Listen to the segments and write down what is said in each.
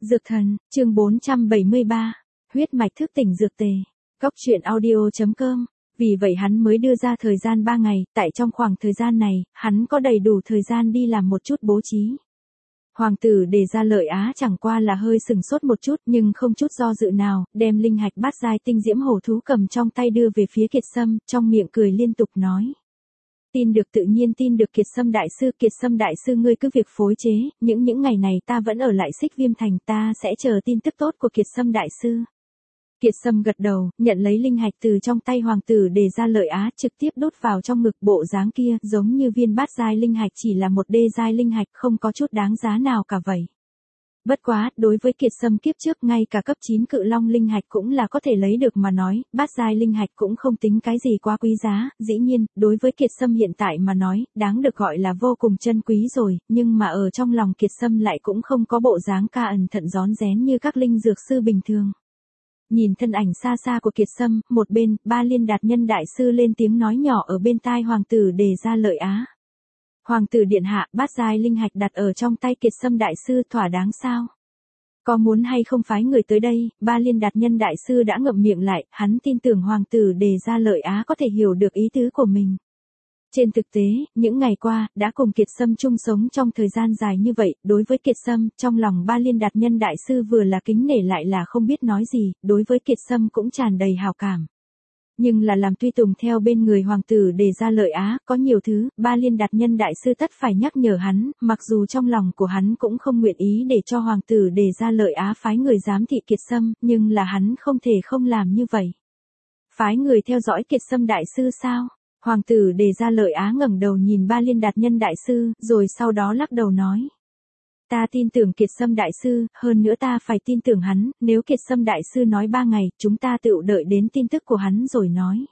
Dược thần, chương 473, huyết mạch thức tỉnh dược tề. Cóc truyện audio.com. Vì vậy hắn mới đưa ra thời gian 3 ngày, tại trong khoảng thời gian này, hắn có đầy đủ thời gian đi làm một chút bố trí. Hoàng tử Đề Gia Lợi Á chẳng qua là hơi sừng sốt một chút nhưng không chút do dự nào, đem linh hạch bát giai tinh diễm hổ thú cầm trong tay đưa về phía Kiệt Sâm, trong miệng cười liên tục nói. Tin được tự nhiên tin được Kiệt Sâm đại sư ngươi cứ việc phối chế, những ngày này ta vẫn ở lại Xích Viêm Thành, ta sẽ chờ tin tức tốt của Kiệt Sâm đại sư. Kiệt Sâm gật đầu, nhận lấy linh hạch từ trong tay hoàng tử Đề Gia Lợi Á, trực tiếp đút vào trong ngực, bộ dáng kia giống như viên bát giai linh hạch chỉ là một đê giai linh hạch, không có chút đáng giá nào cả vậy. Bất quá, đối với Kiệt Sâm kiếp trước ngay cả cấp 9 cự long linh hạch cũng là có thể lấy được mà nói, bát giai linh hạch cũng không tính cái gì quá quý giá, dĩ nhiên, đối với Kiệt Sâm hiện tại mà nói, đáng được gọi là vô cùng chân quý rồi, nhưng mà ở trong lòng Kiệt Sâm lại cũng không có bộ dáng ca ẩn thận rón rén như các linh dược sư bình thường. Nhìn thân ảnh xa xa của Kiệt Sâm, một bên, Ba Liên Đạt Nhân đại sư lên tiếng nói nhỏ ở bên tai hoàng tử Đề Gia Lợi Á. Hoàng tử điện hạ, bát giai linh hạch đặt ở trong tay Kiệt Sâm đại sư thỏa đáng sao? Có muốn hay không phái người tới đây? Ba Liên Đạt Nhân đại sư đã ngậm miệng lại, hắn tin tưởng hoàng tử Đề Gia Lợi Á có thể hiểu được ý tứ của mình. Trên thực tế, những ngày qua, đã cùng Kiệt Sâm chung sống trong thời gian dài như vậy, đối với Kiệt Sâm, trong lòng Ba Liên Đạt Nhân đại sư vừa là kính nể lại là không biết nói gì, đối với Kiệt Sâm cũng tràn đầy hào cảm. Nhưng là làm tùy tùng theo bên người hoàng tử Đề Gia Lợi Á, có nhiều thứ, Ba Liên Đạt Nhân đại sư tất phải nhắc nhở hắn, mặc dù trong lòng của hắn cũng không nguyện ý để cho hoàng tử Đề Gia Lợi Á phái người giám thị Kiệt Sâm, nhưng là hắn không thể không làm như vậy. Phái người theo dõi Kiệt Sâm đại sư sao? Hoàng tử Đề Gia Lợi Á ngẩng đầu nhìn Ba Liên Đạt Nhân đại sư, rồi sau đó lắc đầu nói. Ta tin tưởng Kiệt Sâm đại sư, hơn nữa ta phải tin tưởng hắn, nếu Kiệt Sâm đại sư nói 3 ngày, chúng ta tự đợi đến tin tức của hắn rồi nói.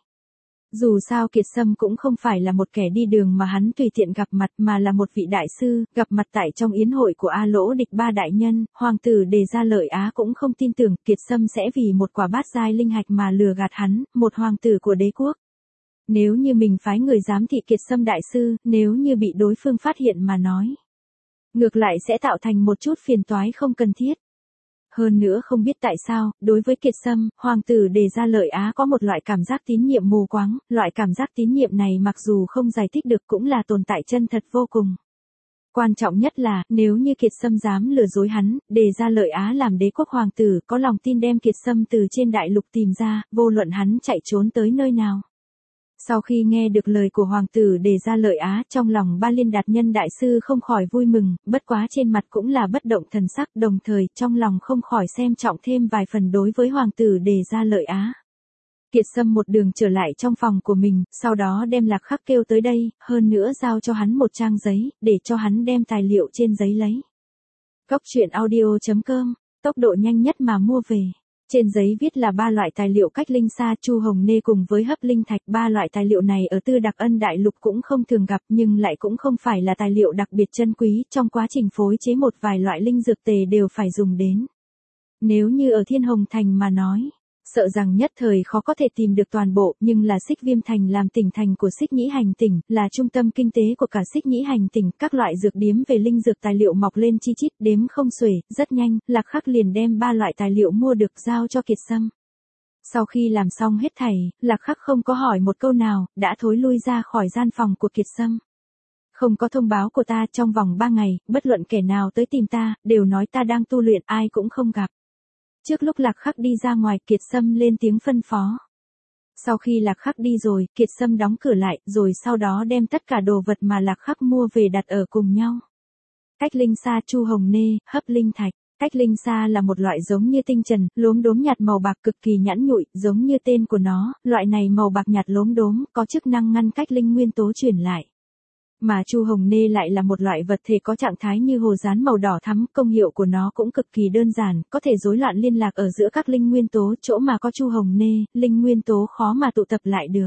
Dù sao Kiệt Sâm cũng không phải là một kẻ đi đường mà hắn tùy tiện gặp mặt mà là một vị đại sư, gặp mặt tại trong yến hội của A Lỗ Địch Ba đại nhân, hoàng tử Đề Gia Lợi Á cũng không tin tưởng Kiệt Sâm sẽ vì một quả bát giai linh hạch mà lừa gạt hắn, một hoàng tử của đế quốc. Nếu như mình phái người giám thị Kiệt Sâm đại sư, nếu như bị đối phương phát hiện mà nói, ngược lại sẽ tạo thành một chút phiền toái không cần thiết. Hơn nữa không biết tại sao, đối với Kiệt Sâm, hoàng tử Đề Gia Lợi Á có một loại cảm giác tín nhiệm mù quáng, loại cảm giác tín nhiệm này mặc dù không giải thích được cũng là tồn tại chân thật vô cùng. Quan trọng nhất là, nếu như Kiệt Sâm dám lừa dối hắn, Đề Gia Lợi Á làm đế quốc hoàng tử có lòng tin đem Kiệt Sâm từ trên đại lục tìm ra, vô luận hắn chạy trốn tới nơi nào. Sau khi nghe được lời của hoàng tử Đề Gia Lợi Á, trong lòng Ba Liên Đạt Nhân đại sư không khỏi vui mừng, bất quá trên mặt cũng là bất động thần sắc, đồng thời trong lòng không khỏi xem trọng thêm vài phần đối với hoàng tử Đề Gia Lợi Á. Kiệt Sâm một đường trở lại trong phòng của mình, sau đó đem Lạc Khắc kêu tới đây, hơn nữa giao cho hắn một trang giấy, để cho hắn đem tài liệu trên giấy lấy. Cóc truyện audio.com, tốc độ nhanh nhất mà mua về. Trên giấy viết là 3 loại tài liệu cách linh sa chu hồng nê cùng với hấp linh thạch. 3 loại tài liệu này ở Tư Đặc Ân đại lục cũng không thường gặp nhưng lại cũng không phải là tài liệu đặc biệt chân quý, trong quá trình phối chế một vài loại linh dược tề đều phải dùng đến. Nếu như ở Thiên Hồng Thành mà nói, sợ rằng nhất thời khó có thể tìm được toàn bộ, nhưng là Xích Viêm Thành làm tỉnh thành của Xích Nhĩ Hành tỉnh, là trung tâm kinh tế của cả Xích Nhĩ Hành tỉnh, các loại dược điếm về linh dược tài liệu mọc lên chi chít, đếm không xuể, rất nhanh, Lạc Khắc liền đem 3 loại tài liệu mua được giao cho Kiệt Sâm. Sau khi làm xong hết thảy, Lạc Khắc không có hỏi một câu nào, đã thối lui ra khỏi gian phòng của Kiệt Sâm. Không có thông báo của ta, trong vòng 3 ngày, bất luận kẻ nào tới tìm ta, đều nói ta đang tu luyện, ai cũng không gặp. Trước lúc Lạc Khắc đi ra ngoài, Kiệt Sâm lên tiếng phân phó. Sau khi Lạc Khắc đi rồi, Kiệt Sâm đóng cửa lại, rồi sau đó đem tất cả đồ vật mà Lạc Khắc mua về đặt ở cùng nhau. Cách linh sa chu hồng nê, hấp linh thạch. Cách linh sa là một loại giống như tinh trần, lốm đốm nhạt màu bạc cực kỳ nhẵn nhụi, giống như tên của nó, loại này màu bạc nhạt lốm đốm, có chức năng ngăn cách linh nguyên tố chuyển lại. Mà chu hồng nê lại là một loại vật thể có trạng thái như hồ dán màu đỏ thắm, công hiệu của nó cũng cực kỳ đơn giản, có thể rối loạn liên lạc ở giữa các linh nguyên tố, chỗ mà có chu hồng nê, linh nguyên tố khó mà tụ tập lại được.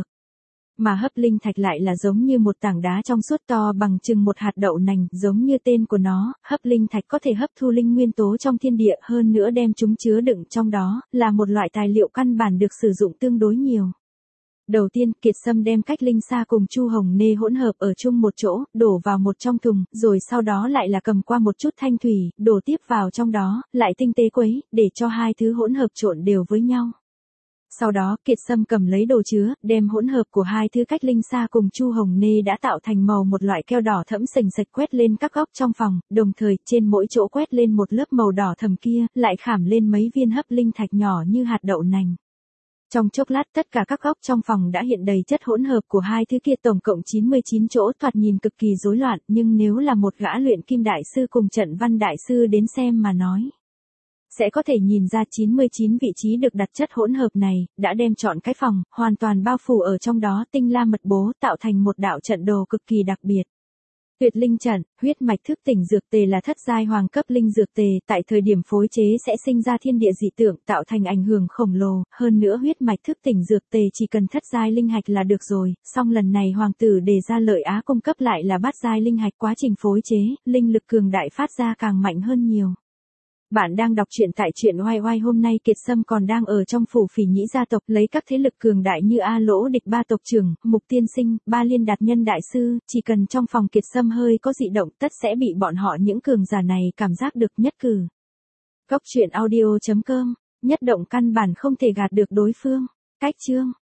Mà hấp linh thạch lại là giống như một tảng đá trong suốt to bằng chừng một hạt đậu nành, giống như tên của nó, hấp linh thạch có thể hấp thu linh nguyên tố trong thiên địa, hơn nữa đem chúng chứa đựng trong đó, là một loại tài liệu căn bản được sử dụng tương đối nhiều. Đầu tiên, Kiệt Sâm đem cách linh xa cùng Chu Hồng Nê hỗn hợp ở chung một chỗ, đổ vào một trong thùng, rồi sau đó lại là cầm qua một chút thanh thủy, đổ tiếp vào trong đó, lại tinh tế quấy, để cho hai thứ hỗn hợp trộn đều với nhau. Sau đó, Kiệt Sâm cầm lấy đồ chứa, đem hỗn hợp của hai thứ cách linh xa cùng Chu Hồng Nê đã tạo thành màu một loại keo đỏ thẫm sềnh sạch quét lên các góc trong phòng, đồng thời, trên mỗi chỗ quét lên một lớp màu đỏ thẫm kia, lại khảm lên mấy viên hấp linh thạch nhỏ như hạt đậu nành. Trong chốc lát tất cả các góc trong phòng đã hiện đầy chất hỗn hợp của hai thứ kia, tổng cộng 99 chỗ, thoạt nhìn cực kỳ rối loạn, nhưng nếu là một gã luyện kim đại sư cùng trận văn đại sư đến xem mà nói, sẽ có thể nhìn ra 99 vị trí được đặt chất hỗn hợp này, đã đem trọn cái phòng, hoàn toàn bao phủ ở trong đó, tinh la mật bố, tạo thành một đạo trận đồ cực kỳ đặc biệt. Tuyệt linh trận, huyết mạch thức tỉnh dược tề là thất giai hoàng cấp linh dược tề, tại thời điểm phối chế sẽ sinh ra thiên địa dị tượng, tạo thành ảnh hưởng khổng lồ, hơn nữa huyết mạch thức tỉnh dược tề chỉ cần thất giai linh hạch là được rồi, song lần này hoàng tử đề ra lợi Á cung cấp lại là bát giai linh hạch, quá trình phối chế, linh lực cường đại phát ra càng mạnh hơn nhiều. Bạn đang đọc truyện tại truyện oai oai, hôm nay Kiệt Sâm còn đang ở trong phủ Phỉ Nhĩ gia tộc, lấy các thế lực cường đại như A Lỗ Địch Ba tộc trưởng, Mục Tiên Sinh, Ba Liên Đạt Nhân đại sư, chỉ cần trong phòng Kiệt Sâm hơi có dị động tất sẽ bị bọn họ những cường giả này cảm giác được nhất cử. Góc truyện audio.com, nhất động căn bản không thể gạt được đối phương. Cách chương